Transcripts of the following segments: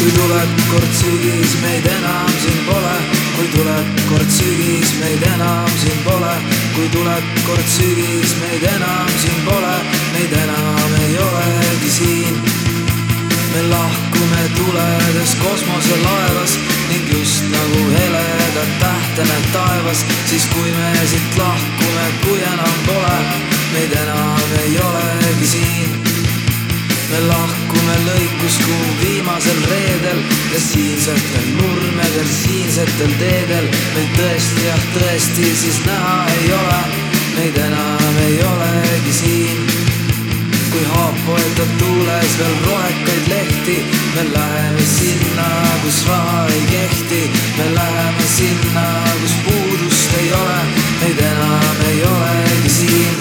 kui tuleb kord sügis, meid enam siin pole. kui tuleb kord sügis, meid enam siin pole. kui tuleb kord sügis, meid enam siin pole. meid enam ei olegi siin. me lahkume tuledes kosmoselaevas ning just nagu heledad tähtene taevas. siis kui me siit lahkume, kui enam pole, meid enam ei olegi siin. me lahkume lõikuskuu viimasel reedel ja siinsetel nurmedel, siinsetel teedel meid tõesti, jah tõesti siis näha ei ole. meid enam ei olegi siin. kui haap poetab tuules veel rohekaid lehti, me läheme sinna, kus raha ei kehti. me läheme sinna, kus puudust ei ole. meid enam ei olegi siin.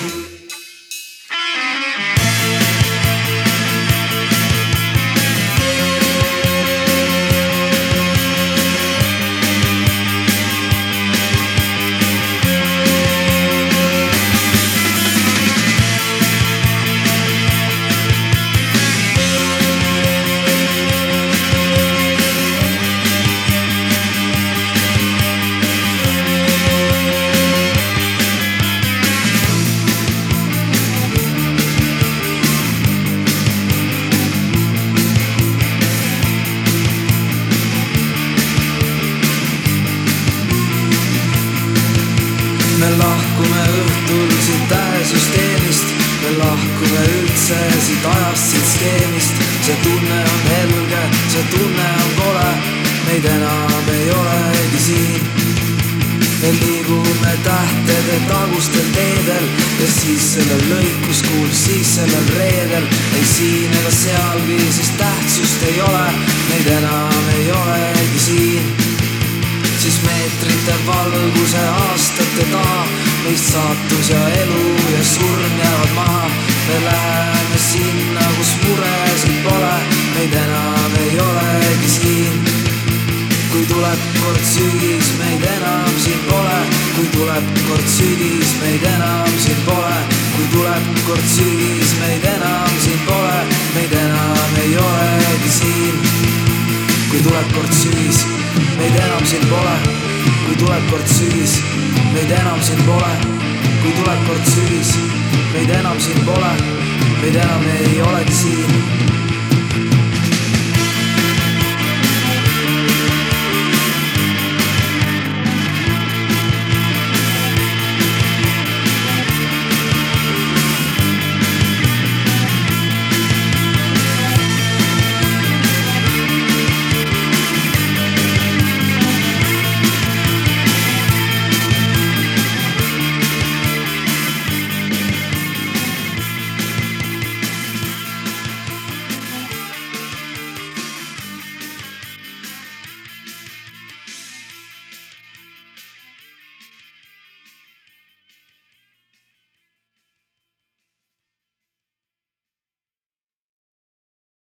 me lahkume õhtul siit tähesüsteemist, me lahkume üldse siit ajast, siit skeemist. see tunne on helge, see tunne on kole, meid enam ei olegi siin. me liigume tähtede tagustel teedel ja siis sellel lõikuskuul, siis sellel reedel. ei siin ega sealgi, sest tähtsust ei ole, meid enam ei olegi siin. siis meetrite valguse aastate taha meist saatus ja elu ja surm jäävad maha. me läheme sinna, kus muresid pole, meid enam ei olegi siin. kui tuleb kord sügis, meid enam siin pole. kui tuleb kord sügis, meid enam siin pole. kui tuleb kord sügis, meid enam siin pole, meid enam ei olegi siin. kui tuleb kord sügis, meid enam siin pole. kui tuleb kord sügis, meid enam siin pole. kui tuleb kord sügis, meid enam siin pole, meid enam ei olegi siin.